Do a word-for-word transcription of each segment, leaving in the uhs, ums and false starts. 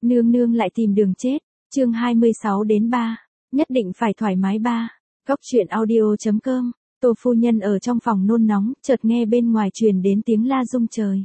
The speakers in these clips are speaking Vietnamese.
Nương nương lại tìm đường chết. Chương hai mươi sáu đến ba. Nhất định phải thoải mái ba. Góc truyện audio.com. Tô phu nhân ở trong phòng nôn nóng, chợt nghe bên ngoài truyền đến tiếng la rung trời.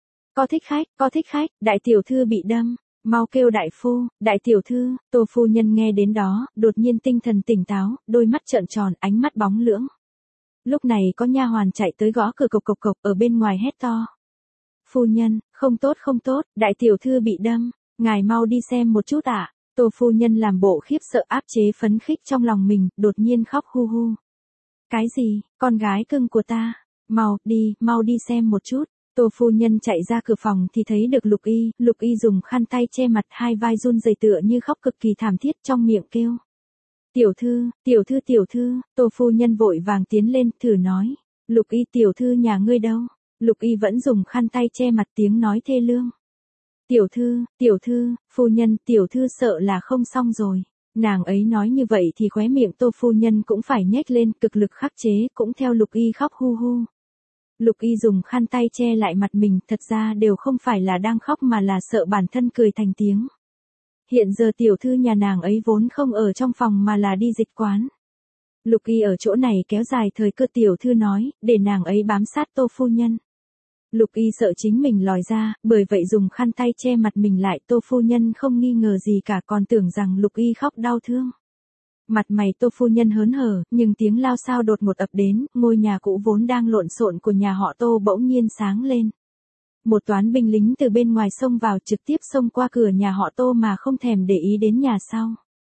Có thích khách, có thích khách, đại tiểu thư bị đâm, mau kêu đại phu, đại tiểu thư. Tô phu nhân nghe đến đó, đột nhiên tinh thần tỉnh táo, đôi mắt trợn tròn, ánh mắt bóng lưỡng. Lúc này có nha hoàn chạy tới gõ cửa cộc cộc cộc ở bên ngoài hét to. Phu nhân, không tốt không tốt, đại tiểu thư bị đâm, ngài mau đi xem một chút ạ. Tô phu nhân làm bộ khiếp sợ áp chế phấn khích trong lòng mình, đột nhiên khóc hu hu. Cái gì, con gái cưng của ta, mau, đi, mau đi xem một chút. Tô phu nhân chạy ra cửa phòng thì thấy được Lục Y, Lục Y dùng khăn tay che mặt, hai vai run rẩy tựa như khóc cực kỳ thảm thiết, trong miệng kêu. Tiểu thư, tiểu thư tiểu thư. Tô phu nhân vội vàng tiến lên, thử nói. Lục Y tiểu thư nhà ngươi đâu? Lục Y vẫn dùng khăn tay che mặt, tiếng nói thê lương. Tiểu thư, tiểu thư, phu nhân, tiểu thư sợ là không xong rồi. Nàng ấy nói như vậy thì khóe miệng Tô phu nhân cũng phải nhếch lên, cực lực khắc chế, cũng theo Lục Y khóc hu hu. Lục Y dùng khăn tay che lại mặt mình, thật ra đều không phải là đang khóc mà là sợ bản thân cười thành tiếng. Hiện giờ tiểu thư nhà nàng ấy vốn không ở trong phòng mà là đi dịch quán. Lục Y ở chỗ này kéo dài thời cơ, tiểu thư nói, để nàng ấy bám sát Tô phu nhân. Lục Y sợ chính mình lòi ra, bởi vậy dùng khăn tay che mặt mình lại. Tô phu nhân không nghi ngờ gì cả, còn tưởng rằng Lục Y khóc đau thương. Mặt mày Tô phu nhân hớn hở, nhưng tiếng lao sao đột ngột ập đến, ngôi nhà cũ vốn đang lộn xộn của nhà họ Tô bỗng nhiên sáng lên. Một toán binh lính từ bên ngoài xông vào, trực tiếp xông qua cửa nhà họ Tô mà không thèm để ý đến nhà sau.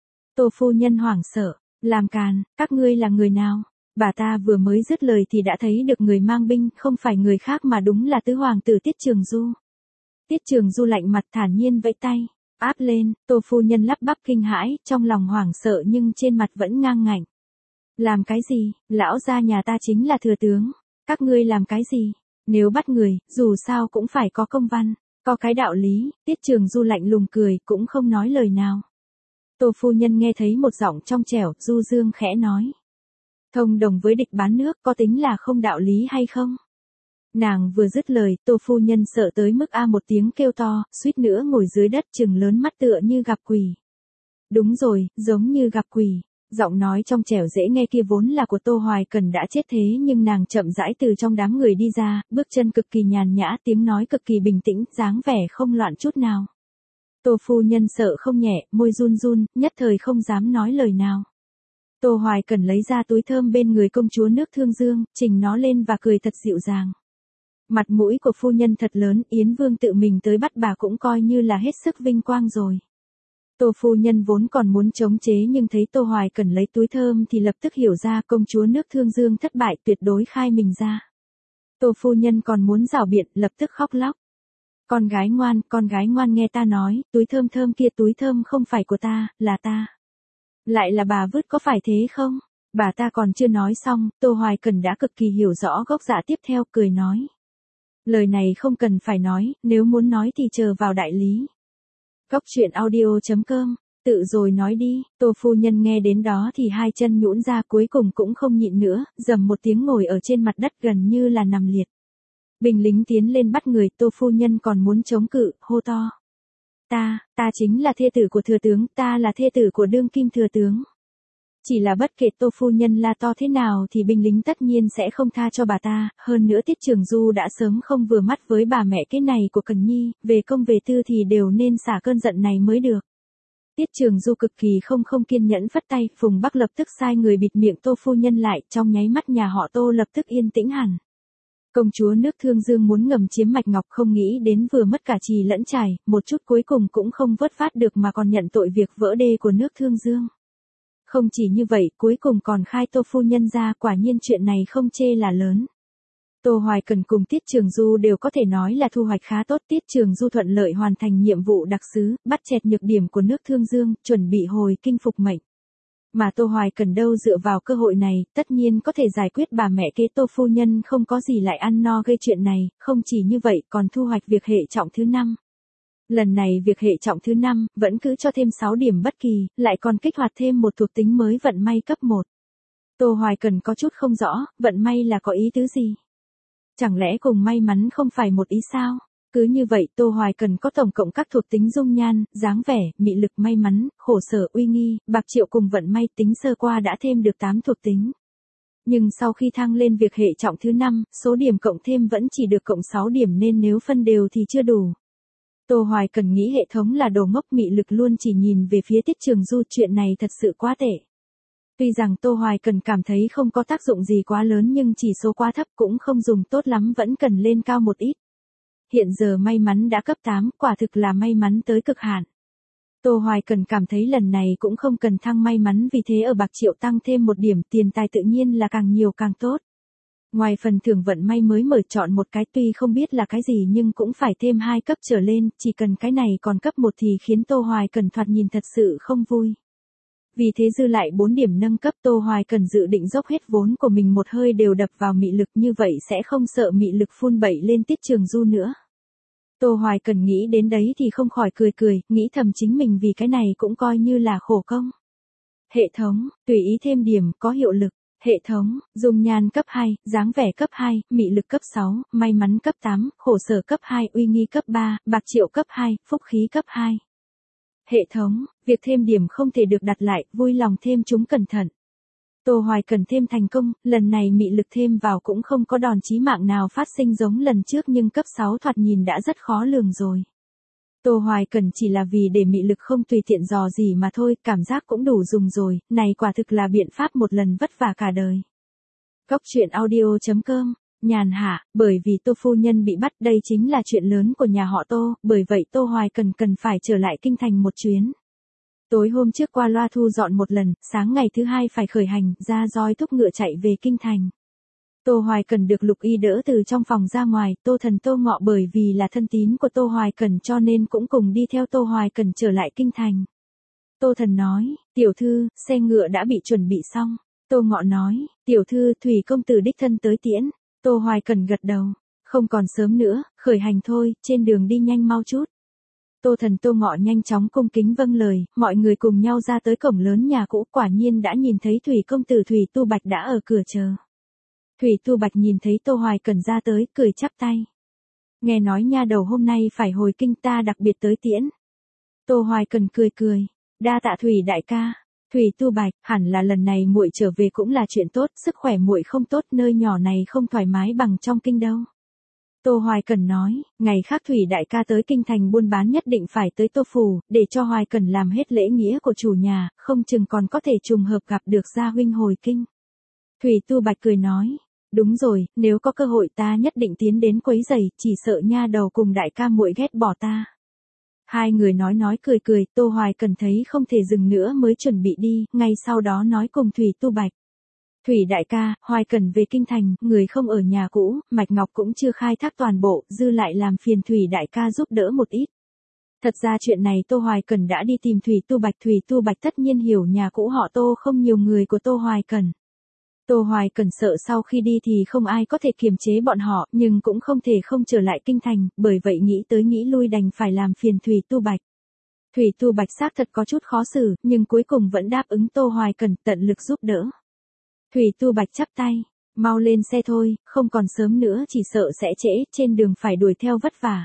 Tô phu nhân hoảng sợ, làm càn, các ngươi là người nào? Bà ta vừa mới dứt lời thì đã thấy được người mang binh, không phải người khác mà đúng là tứ hoàng tử Tiết Trường Du. Tiết Trường Du lạnh mặt thản nhiên vẫy tay, áp lên. Tô phu nhân lắp bắp kinh hãi, trong lòng hoảng sợ nhưng trên mặt vẫn ngang ngạnh. Làm cái gì? Lão gia nhà ta chính là thừa tướng. Các ngươi làm cái gì? Nếu bắt người, dù sao cũng phải có công văn, có cái đạo lý. Tiết Trường Du lạnh lùng cười, cũng không nói lời nào. Tô phu nhân nghe thấy một giọng trong trẻo, du dương khẽ nói. Thông đồng với địch bán nước, có tính là không đạo lý hay không? Nàng vừa dứt lời, Tô phu nhân sợ tới mức a một tiếng kêu to, suýt nữa ngồi dưới đất, trừng lớn mắt tựa như gặp quỷ. Đúng rồi, giống như gặp quỷ. Giọng nói trong trẻo dễ nghe kia vốn là của Tô Hoài Cần đã chết thế nhưng nàng chậm rãi từ trong đám người đi ra, bước chân cực kỳ nhàn nhã, tiếng nói cực kỳ bình tĩnh, dáng vẻ không loạn chút nào. Tô phu nhân sợ không nhẹ, môi run run, nhất thời không dám nói lời nào. Tô Hoài Cần lấy ra túi thơm bên người công chúa nước Thương Dương, trình nó lên và cười thật dịu dàng. Mặt mũi của phu nhân thật lớn, Yến Vương tự mình tới bắt bà cũng coi như là hết sức vinh quang rồi. Tô phu nhân vốn còn muốn chống chế nhưng thấy Tô Hoài Cần lấy túi thơm thì lập tức hiểu ra công chúa nước Thương Dương thất bại, tuyệt đối khai mình ra. Tô phu nhân còn muốn rảo biện, lập tức khóc lóc. Con gái ngoan, con gái ngoan nghe ta nói, túi thơm thơm kia túi thơm không phải của ta, là ta. Lại là bà vứt có phải thế không? Bà ta còn chưa nói xong, Tô Hoài Cần đã cực kỳ hiểu rõ gốc dạ tiếp theo, cười nói. Lời này không cần phải nói, nếu muốn nói thì chờ vào đại lý. Góc truyện audio.com, tự rồi nói đi. Tô phu nhân nghe đến đó thì hai chân nhũn ra, cuối cùng cũng không nhịn nữa, dầm một tiếng ngồi ở trên mặt đất gần như là nằm liệt. Binh lính tiến lên bắt người, Tô phu nhân còn muốn chống cự, hô to. Ta, ta chính là thê tử của thừa tướng, ta là thê tử của đương kim thừa tướng. Chỉ là bất kể Tô phu nhân la to thế nào thì binh lính tất nhiên sẽ không tha cho bà ta, hơn nữa Tiết Trường Du đã sớm không vừa mắt với bà mẹ cái này của Cần Nhi, về công về tư thì đều nên xả cơn giận này mới được. Tiết Trường Du cực kỳ không không kiên nhẫn phất tay, Phùng Bắc lập tức sai người bịt miệng Tô phu nhân lại, trong nháy mắt nhà họ Tô lập tức yên tĩnh hẳn. Công chúa nước Thương Dương muốn ngầm chiếm mạch ngọc, không nghĩ đến vừa mất cả trì lẫn trải, một chút cuối cùng cũng không vớt vát được mà còn nhận tội việc vỡ đê của nước Thương Dương. Không chỉ như vậy, cuối cùng còn khai Tô phu nhân ra, quả nhiên chuyện này không chê là lớn. Tô Hoài Cần cùng Tiết Trường Du đều có thể nói là thu hoạch khá tốt. Tiết Trường Du thuận lợi hoàn thành nhiệm vụ đặc sứ, bắt chẹt nhược điểm của nước Thương Dương, chuẩn bị hồi kinh phục mệnh. Mà Tô Hoài Cần đâu dựa vào cơ hội này, tất nhiên có thể giải quyết bà mẹ kế Tô phu nhân không có gì lại ăn no gây chuyện này, không chỉ như vậy còn thu hoạch việc hệ trọng thứ năm. Lần này việc hệ trọng thứ năm, vẫn cứ cho thêm sáu điểm bất kỳ, lại còn kích hoạt thêm một thuộc tính mới vận may cấp một. Tô Hoài Cần có chút không rõ, vận may là có ý tứ gì? Chẳng lẽ cùng may mắn không phải một ý sao? Cứ như vậy Tô Hoài Cần có tổng cộng các thuộc tính dung nhan, dáng vẻ, mị lực, may mắn, khổ sở, uy nghi, bạc triệu cùng vận may, tính sơ qua đã thêm được tám thuộc tính. Nhưng sau khi thăng lên việc hệ trọng thứ năm, số điểm cộng thêm vẫn chỉ được cộng sáu điểm nên nếu phân đều thì chưa đủ. Tô Hoài Cần nghĩ hệ thống là đồ ngốc, mị lực luôn chỉ nhìn về phía Tiết Trường Du, chuyện này thật sự quá tệ. Tuy rằng Tô Hoài Cần cảm thấy không có tác dụng gì quá lớn nhưng chỉ số quá thấp cũng không dùng tốt lắm, vẫn cần lên cao một ít. Hiện giờ may mắn đã cấp tám, quả thực là may mắn tới cực hạn. Tô Hoài Cần cảm thấy lần này cũng không cần thăng may mắn, vì thế ở bạc triệu tăng thêm một điểm, tiền tài tự nhiên là càng nhiều càng tốt. Ngoài phần thưởng vận may mới mở chọn một cái, tuy không biết là cái gì nhưng cũng phải thêm hai cấp trở lên, chỉ cần cái này còn cấp một thì khiến Tô Hoài Cần thoạt nhìn thật sự không vui. Vì thế dư lại bốn điểm nâng cấp, Tô Hoài Cần dự định dốc hết vốn của mình một hơi đều đập vào mị lực, như vậy sẽ không sợ mị lực phun bậy lên Tiết Trường Du nữa. Tô Hoài Cần nghĩ đến đấy thì không khỏi cười cười, nghĩ thầm chính mình vì cái này cũng coi như là khổ công. Hệ thống, tùy ý thêm điểm, có hiệu lực. Hệ thống, dung nhan cấp hai, dáng vẻ cấp hai, mị lực cấp sáu, may mắn cấp tám, khổ sở cấp hai, uy nghi cấp ba, bạc triệu cấp hai, phúc khí cấp hai. Hệ thống, việc thêm điểm không thể được đặt lại, vui lòng thêm chúng cẩn thận. Tô Hoài Cần thêm thành công, lần này mị lực thêm vào cũng không có đòn chí mạng nào phát sinh giống lần trước nhưng cấp sáu thoạt nhìn đã rất khó lường rồi. Tô Hoài Cần chỉ là vì để mị lực không tùy tiện dò gì mà thôi, cảm giác cũng đủ dùng rồi, này quả thực là biện pháp một lần vất vả cả đời. Góc truyện audio chấm com, nhàn hạ, bởi vì Tô phu nhân bị bắt, đây chính là chuyện lớn của nhà họ Tô, bởi vậy Tô Hoài Cần cần phải trở lại kinh thành một chuyến. Tối hôm trước qua loa thu dọn một lần, sáng ngày thứ hai phải khởi hành, ra roi thúc ngựa chạy về kinh thành. Tô Hoài Cần được Lục Y đỡ từ trong phòng ra ngoài, Tô Thần Tô Ngọ bởi vì là thân tín của Tô Hoài Cần cho nên cũng cùng đi theo Tô Hoài Cần trở lại kinh thành. Tô Thần nói, tiểu thư, xe ngựa đã bị chuẩn bị xong. Tô Ngọ nói, tiểu thư, Thủy công tử đích thân tới tiễn. Tô Hoài Cần gật đầu, không còn sớm nữa, khởi hành thôi, trên đường đi nhanh mau chút. Tô Thần Tô Ngọ nhanh chóng cung kính vâng lời, mọi người cùng nhau ra tới cổng lớn nhà cũ, quả nhiên đã nhìn thấy Thủy công tử Thủy Tu Bạch đã ở cửa chờ. Thủy Tu Bạch nhìn thấy Tô Hoài Cần ra tới, cười chắp tay. Nghe nói nha đầu hôm nay phải hồi kinh, ta đặc biệt tới tiễn. Tô Hoài Cần cười cười, đa tạ Thủy đại ca. Thủy Tu Bạch, hẳn là lần này muội trở về cũng là chuyện tốt, sức khỏe muội không tốt, nơi nhỏ này không thoải mái bằng trong kinh đâu. Tô Hoài Cần nói, ngày khác Thủy đại ca tới kinh thành buôn bán nhất định phải tới Tô phủ, để cho Hoài Cần làm hết lễ nghĩa của chủ nhà, không chừng còn có thể trùng hợp gặp được gia huynh hồi kinh. Thủy Tu Bạch cười nói, đúng rồi, nếu có cơ hội ta nhất định tiến đến quấy rầy, chỉ sợ nha đầu cùng đại ca muội ghét bỏ ta. Hai người nói nói cười cười, Tô Hoài Cần thấy không thể dừng nữa mới chuẩn bị đi, ngay sau đó nói cùng Thủy Tu Bạch. Thủy đại ca, Hoài Cần về kinh thành, người không ở nhà cũ, Mạch Ngọc cũng chưa khai thác toàn bộ, dư lại làm phiền Thủy đại ca giúp đỡ một ít. Thật ra chuyện này Tô Hoài Cần đã đi tìm Thủy Tu Bạch, Thủy Tu Bạch tất nhiên hiểu nhà cũ họ Tô không nhiều người của Tô Hoài Cần. Tô Hoài Cần sợ sau khi đi thì không ai có thể kiềm chế bọn họ, nhưng cũng không thể không trở lại kinh thành, bởi vậy nghĩ tới nghĩ lui đành phải làm phiền Thủy Tu Bạch. Thủy Tu Bạch xác thật có chút khó xử, nhưng cuối cùng vẫn đáp ứng Tô Hoài Cần tận lực giúp đỡ. Thủy Tu Bạch chắp tay, mau lên xe thôi, không còn sớm nữa chỉ sợ sẽ trễ, trên đường phải đuổi theo vất vả.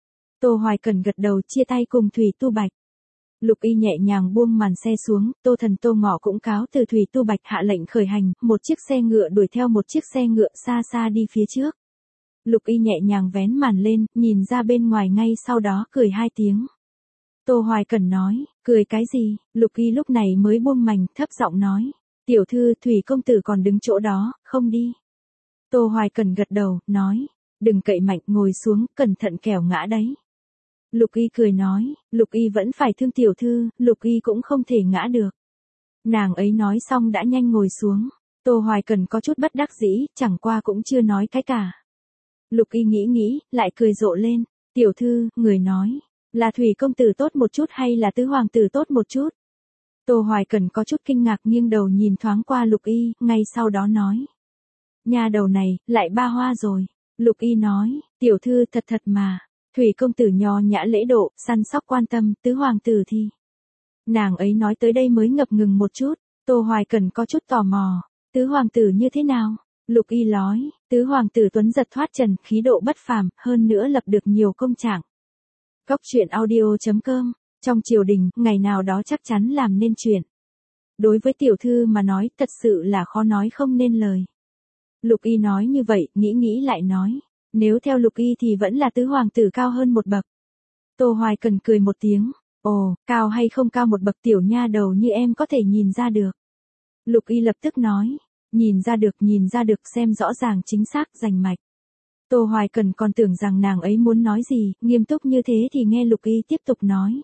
Tô Hoài Cần gật đầu chia tay cùng Thủy Tu Bạch. Lục Y nhẹ nhàng buông màn xe xuống, Tô Thần Tô Ngọ cũng cáo từ Thủy Tu Bạch hạ lệnh khởi hành, một chiếc xe ngựa đuổi theo một chiếc xe ngựa xa xa đi phía trước. Lục Y nhẹ nhàng vén màn lên, nhìn ra bên ngoài ngay sau đó cười hai tiếng. Tô Hoài Cần nói, cười cái gì? Lục Y lúc này mới buông mành, thấp giọng nói, tiểu thư, Thủy công tử còn đứng chỗ đó, không đi. Tô Hoài Cần gật đầu, nói, đừng cậy mạnh, ngồi xuống, cẩn thận kẻo ngã đấy. Lục Y cười nói, Lục Y vẫn phải thương tiểu thư, Lục Y cũng không thể ngã được. Nàng ấy nói xong đã nhanh ngồi xuống. Tô Hoài Cần có chút bất đắc dĩ, chẳng qua cũng chưa nói cái cả. Lục Y nghĩ nghĩ, lại cười rộ lên. Tiểu thư, người nói, là Thủy công tử tốt một chút hay là tứ hoàng tử tốt một chút? Tô Hoài Cần có chút kinh ngạc nghiêng đầu nhìn thoáng qua Lục Y, ngay sau đó nói. Nhà đầu này, lại ba hoa rồi. Lục Y nói, tiểu thư thật thật mà. Thủy công tử nho nhã lễ độ, săn sóc quan tâm, tứ hoàng tử thì. Nàng ấy nói tới đây mới ngập ngừng một chút, Tô Hoài Cần có chút tò mò, tứ hoàng tử như thế nào? Lục Y nói, tứ hoàng tử tuấn giật thoát trần, khí độ bất phàm, hơn nữa lập được nhiều công trạng. Góc truyện audio.com, trong triều đình, ngày nào đó chắc chắn làm nên chuyện. Đối với tiểu thư mà nói, thật sự là khó nói không nên lời. Lục Y nói như vậy, nghĩ nghĩ lại nói, nếu theo Lục Y thì vẫn là tứ hoàng tử cao hơn một bậc. Tô Hoài Cần cười một tiếng, ồ, cao hay không cao một bậc tiểu nha đầu như em có thể nhìn ra được. Lục Y lập tức nói, nhìn ra được, nhìn ra được, xem rõ ràng chính xác, rành mạch. Tô Hoài Cần còn tưởng rằng nàng ấy muốn nói gì, nghiêm túc như thế thì nghe Lục Y tiếp tục nói.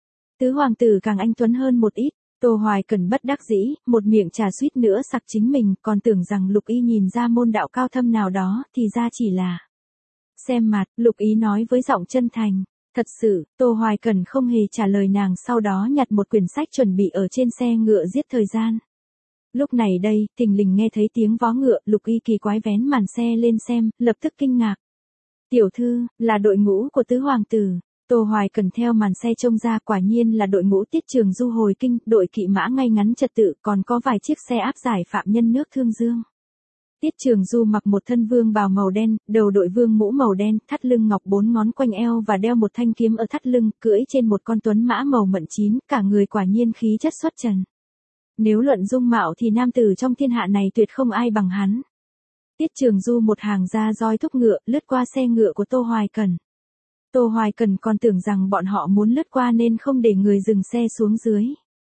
Tứ hoàng tử càng anh tuấn hơn một ít. Tô Hoài Cần bất đắc dĩ, một miệng trà suýt nữa sặc chính mình, còn tưởng rằng Lục Y nhìn ra môn đạo cao thâm nào đó, thì ra chỉ là xem mặt. Lục Y nói với giọng chân thành. Thật sự, Tô Hoài Cần không hề trả lời nàng, sau đó nhặt một quyển sách chuẩn bị ở trên xe ngựa giết thời gian. Lúc này đây, thình lình nghe thấy tiếng vó ngựa, Lục Y kỳ quái vén màn xe lên xem, lập tức kinh ngạc. Tiểu thư, là đội ngũ của tứ hoàng tử. Tô Hoài Cần theo màn xe trông ra, quả nhiên là đội ngũ Tiết Trường Du hồi kinh, đội kỵ mã ngay ngắn trật tự, còn có vài chiếc xe áp giải phạm nhân nước Thương Dương. Tiết Trường Du mặc một thân vương bào màu đen, đầu đội vương mũ màu đen, thắt lưng ngọc bốn ngón quanh eo và đeo một thanh kiếm ở thắt lưng, cưỡi trên một con tuấn mã màu mận chín, cả người quả nhiên khí chất xuất trần. Nếu luận dung mạo thì nam tử trong thiên hạ này tuyệt không ai bằng hắn. Tiết Trường Du một hàng ra roi thúc ngựa, lướt qua xe ngựa của Tô Hoài Cần. Tô Hoài Cần còn tưởng rằng bọn họ muốn lướt qua nên không để người dừng xe xuống dưới.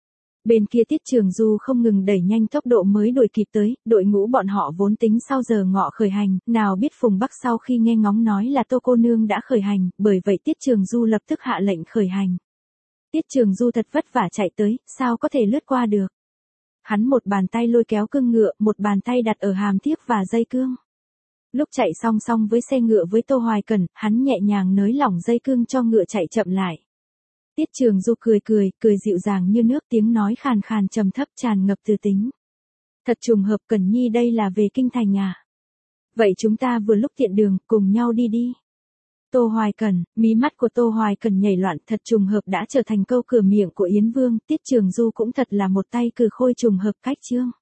Bên kia Tiết Trường Du không ngừng đẩy nhanh tốc độ mới đuổi kịp tới, đội ngũ bọn họ vốn tính sau giờ ngọ khởi hành, nào biết Phùng Bắc sau khi nghe ngóng nói là Tô cô nương đã khởi hành, bởi vậy Tiết Trường Du lập tức hạ lệnh khởi hành. Tiết Trường Du thật vất vả chạy tới, sao có thể lướt qua được. Hắn một bàn tay lôi kéo cương ngựa, một bàn tay đặt ở hàm thiếp và dây cương. Lúc chạy song song với xe ngựa với Tô Hoài Cần, hắn nhẹ nhàng nới lỏng dây cương cho ngựa chạy chậm lại. Tiết Trường Du cười cười, cười dịu dàng như nước, tiếng nói khàn khàn trầm thấp tràn ngập từ tính. Thật trùng hợp, Cần Nhi đây là về kinh thành à? Vậy chúng ta vừa lúc tiện đường, cùng nhau đi đi. Tô Hoài Cần, mí mắt của Tô Hoài Cần nhảy loạn, thật trùng hợp đã trở thành câu cửa miệng của Yến Vương, Tiết Trường Du cũng thật là một tay cừ khôi trùng hợp cách chương.